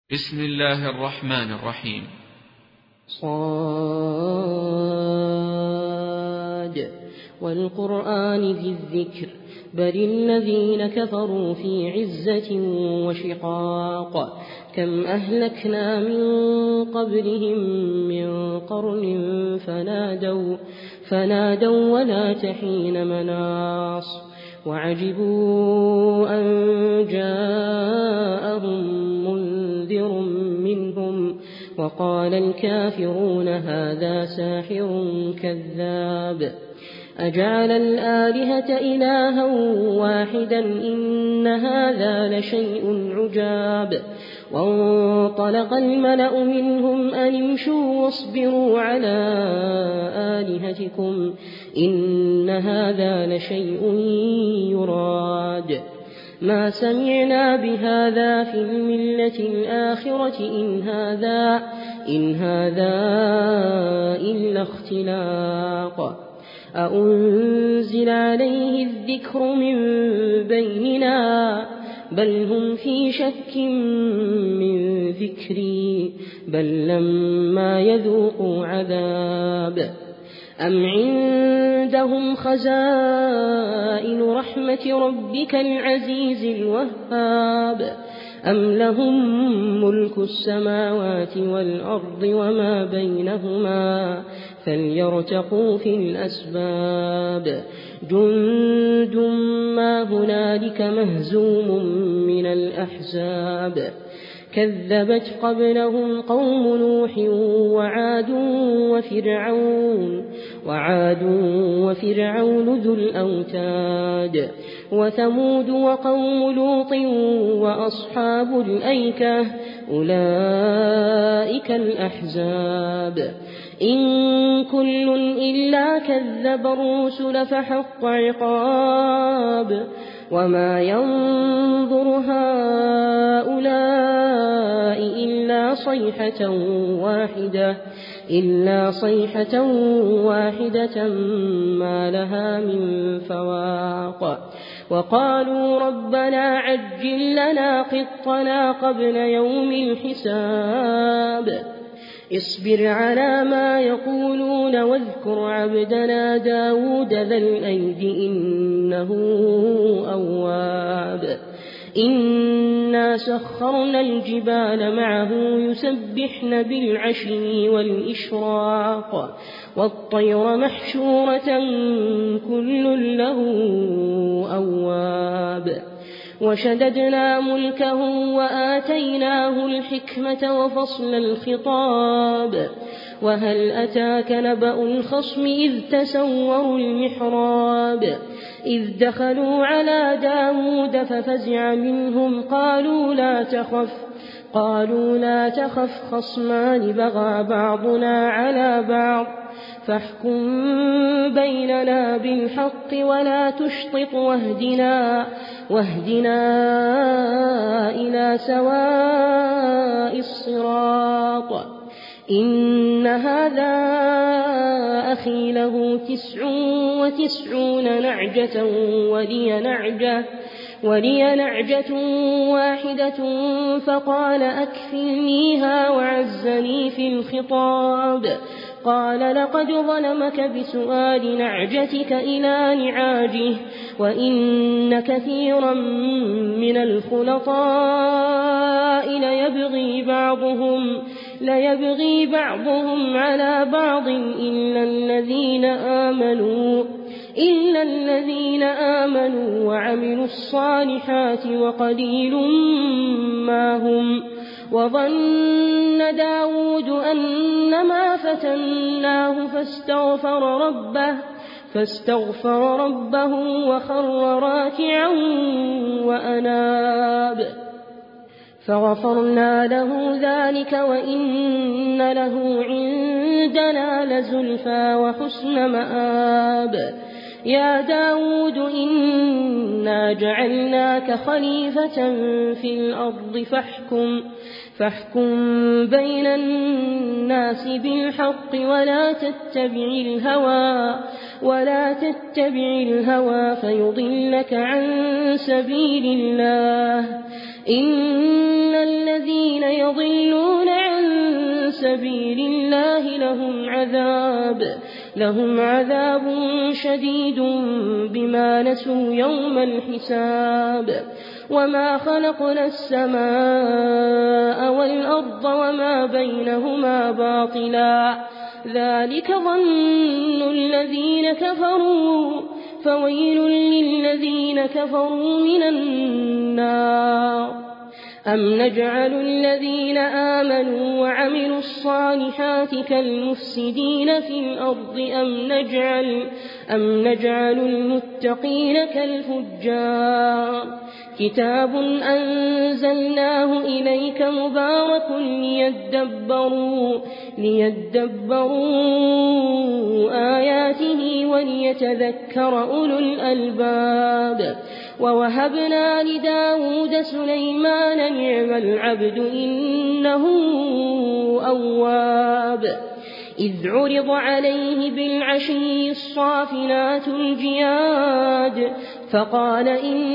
بسم الله الرحمن الرحيم. صاد والقرآن ذي الذكر بل الذين كفروا في عزة وشقاق كم أهلكنا من قبلهم من قرن فنادوا ولا تحين مناص وعجبوا أن جاءهم منذر منهم وقال الكافرون هذا ساحر كذاب أجعل الآلهة إلها واحدا إن هذا لشيء عجاب وانطلق الملأ منهم أن امشوا واصبروا على آلهتكم إن هذا لشيء يراد ما سمعنا بهذا في الملة الآخرة إن هذا إلا اختلاق أأنزل عليه الذكر من بيننا بل هم في شك من ذكري بل لما يذوقوا عذاب أم عندهم خزائن رحمة ربك العزيز الوهاب أم لهم ملك السماوات والأرض وما بينهما فليرتقوا في الأسباب جند ما هنالك مهزوم من الأحزاب كذبت قبلهم قوم نوح وعاد وفرعون ذو الأوتاد وثمود وقوم لوط وأصحاب الأيكة أولئك الأحزاب إن كل إلا كذب الرسل فحق عقاب وما ينظر هؤلاء إلا صيحة واحدة ما لها من فواق وقالوا ربنا عجل لنا قطنا قبل يوم الحساب اصبر على ما يقولون واذكر عبدنا داود ذا الأيد إنه أواب إنا سخرنا الجبال معه يسبحن بالعشي والإشراق والطير محشورة كل له أواب وشددنا ملكه وآتيناه الحكمة وفصل الخطاب وهل أتاك نبأ الخصم إذ تسوروا المحراب إذ دخلوا على داود ففزع منهم قالوا لا تخف خصمان بغى بعضنا على بعض فاحكم بيننا بالحق ولا تشطط واهدنا إلى سواء الصراط إن هذا أخي له 99 نعجة ولي نعجة واحدة فقال أكفلنيها وعزني في الخطاب قال لقد ظلمك بسؤال نعجتك إلى نعاجه وإن كثيرا من الخلطاء ليبغي بعضهم على بعض إلا الذين آمنوا وعملوا الصالحات وقليل ما هم وظن داود أنما فتناه فاستغفر ربه وخر راكعا وأناب فغفرنا له ذلك وإن له عندنا لزلفى وحسن مآب يا داود إنا جعلناك خليفة في الأرض فاحكم بين الناس بالحق ولا تتبع الهوى فيضلك عن سبيل الله إن الذين يضلون لهم عذاب شديد بما نسوا يوم الحساب وما خلقنا السماء والأرض وما بينهما باطلا ذلك ظن الذين كفروا فويل للذين كفروا من النار أم نجعل الذين آمنوا وعملوا الصالحات كالمفسدين في الأرض أم نجعل المتقين كالفجار كتاب أنزلناه إليك مبارك ليدبروا آياته وليتذكر أولو الألباب ووهبنا لداود سليمان نعم العبد إنه أواب إذ عرض عليه بالعشي الصافنات الجياد فقال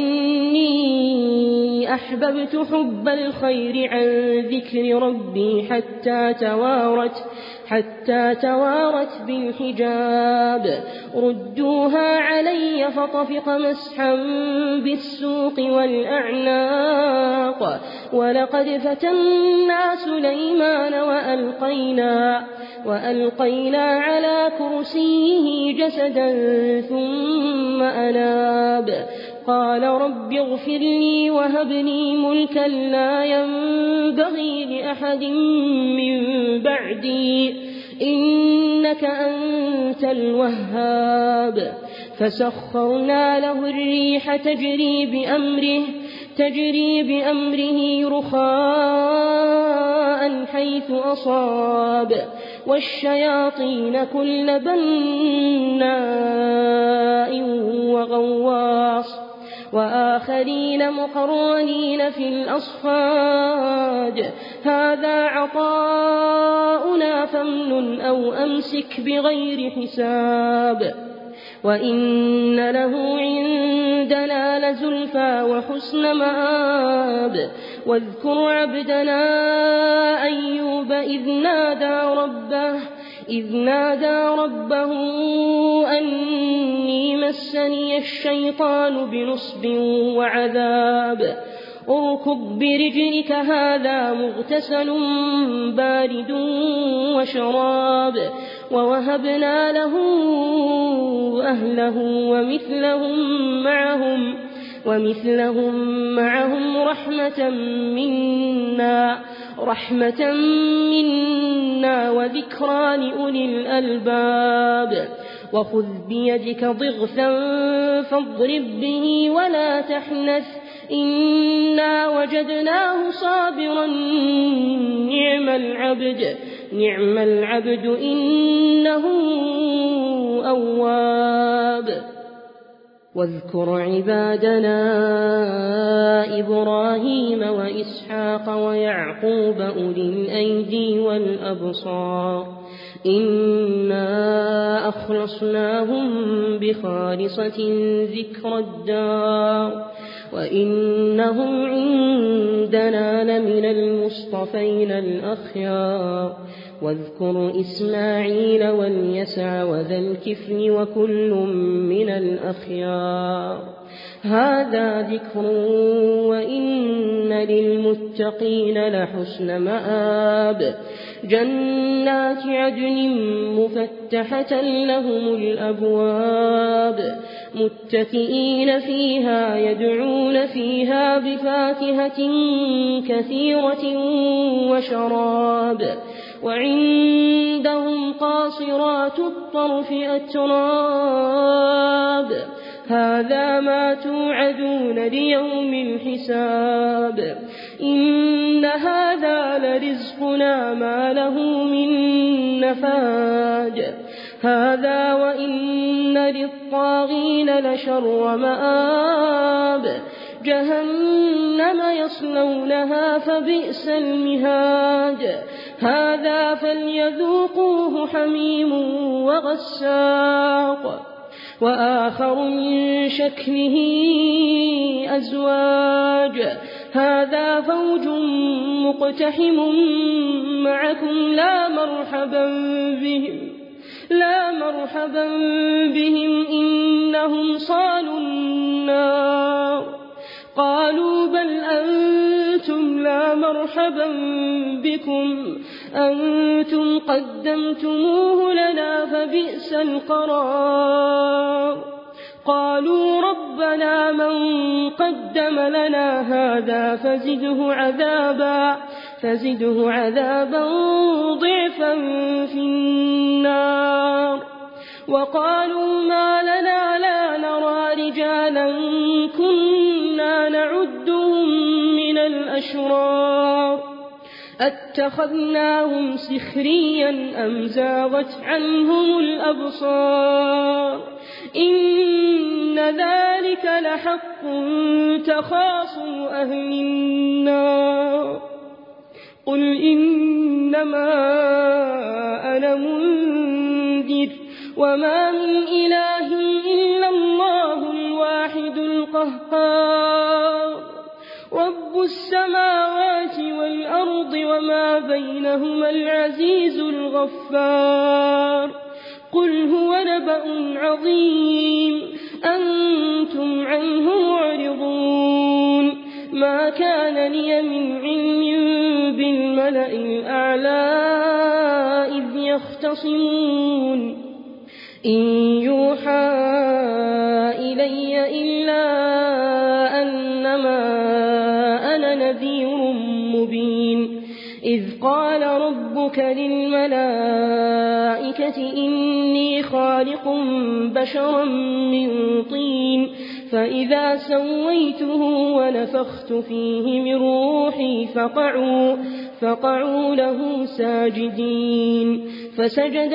إني أحببت حب الخير عن ذكر ربي حتى توارت بالحجاب ردوها علي فطفق مسحا بالسوق والأعناق ولقد فتنا سليمان وألقينا على كرسيه جسدا ثم أناب قال رب اغفر لي وهب لي ملكا لا ينبغي لأحد من بعدي إنك أنت الوهاب فسخرنا له الريح تجري بأمره رخاء حيث أصاب والشياطين كل بناء وغواص وآخرين مقرنين في الأصفاد هذا عطاؤنا فامنن أو أمسك بغير حساب وإن له عندنا لزلفى وحسن مآب واذكر عبدنا أيوب إذ نادى ربه أني مسني الشيطان بنصب وعذاب اركض برجلك هذا مغتسل بارد وشراب ووهبنا له أهله ومثلهم معهم رحمة منا وذكرى لأولي الألباب وخذ بيدك ضغثا فاضرب به ولا تحنث إنا وجدناه صابرا نعم العبد إنه أواب واذكر عبادنا إبراهيم وإسحاق ويعقوب أولي الأيدي والأبصار إنا أخلصناهم بخالصة ذكر الدار وإنهم عندنا لمن المصطفين الأخيار واذكر إسماعيل واليسع وذا الكفل وكل من الأخيار هذا ذكر وإن للمتقين لحسن مآب جنات عدن مفتحة لهم الأبواب متكئين فيها يدعون فيها بفاكهة كثيرة وشراب وعندهم قاصرات الطرف أتراب هذا ما توعدون ليوم الحساب إن هذا لرزقنا ما له من نفاد هذا وإن للطاغين لشر مآب جهنم يصلونها فبئس المهاد هذا فليذوقوه حميم وغساق وآخر من شكله أزواج هذا فوج مقتحم معكم لا مرحبا بهم لا مرحبا بهم إنهم صالوا النار. قالوا بل أنتم لا مرحبا بكم أنتم قدمتموه لنا فبئس القرار. قالوا ربنا من قدم لنا هذا فزده عذابا ضعفا في النار. وقالوا ما لنا لا نرى رجالا كنا نعدهم من الأشرار أتخذناهم سخريا أم زاغت عنهم الأبصار إن ذلك لحق تخاصم أهل النار. قل إنما أنا منذر وما من إله إلا الله الواحد القهار رب السماوات والأرض وما بينهما العزيز الغفار. قل هو نبأ عظيم أنتم عنه معرضون. ما كان لي من علم بالملأ الأعلى إذ يختصمون إن يوحى إلي إلا أنما أنا نذير مبين. إذ قال ربك للملائكة إني خالق بشرا من طين فإذا سويته ونفخت فيه من روحي فقعوا له ساجدين. فسجد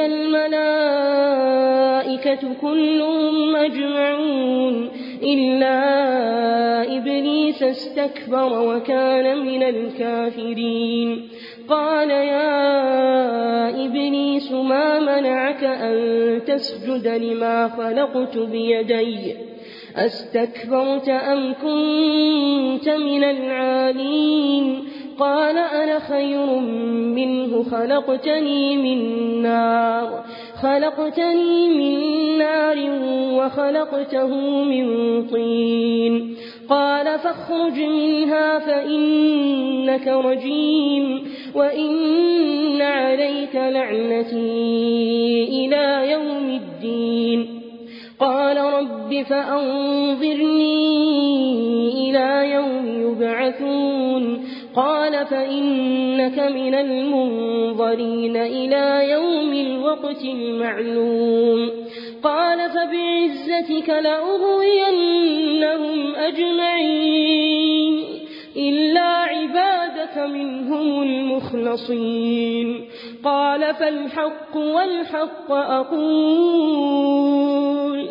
الملائكة كلهم أجمعون إلا إبليس استكبر وكان من الكافرين. قال يا إبليس ما منعك أن تسجد لما خلقت بيدي أستكبرت أم كنت من العالين؟ قال أنا خير منه خلقتني من نار وخلقته من طين. قال فاخرج منها فإنك رجيم وإن عليك لعنتي إلى يوم الدين. قال رب فأنظرني إلى يوم يبعثون. قال فإنك من المنظرين إلى يوم الوقت المعلوم. قال فبعزتك لأغوينهم أجمعين إلا عبادك منهم المخلصين. قال فالحق والحق أقول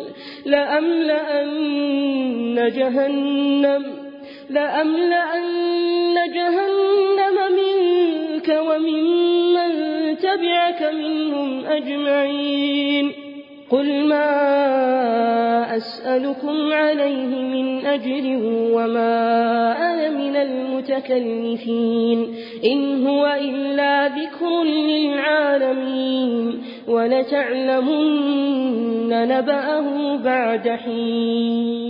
لأملأن جهنم منك وممن تبعك منهم أجمعين. قل ما أسألكم عليه من أجر وما أنا من المتكلفين إن هو إلا ذكر للعالمين ولتعلمن نبأه بعد حين.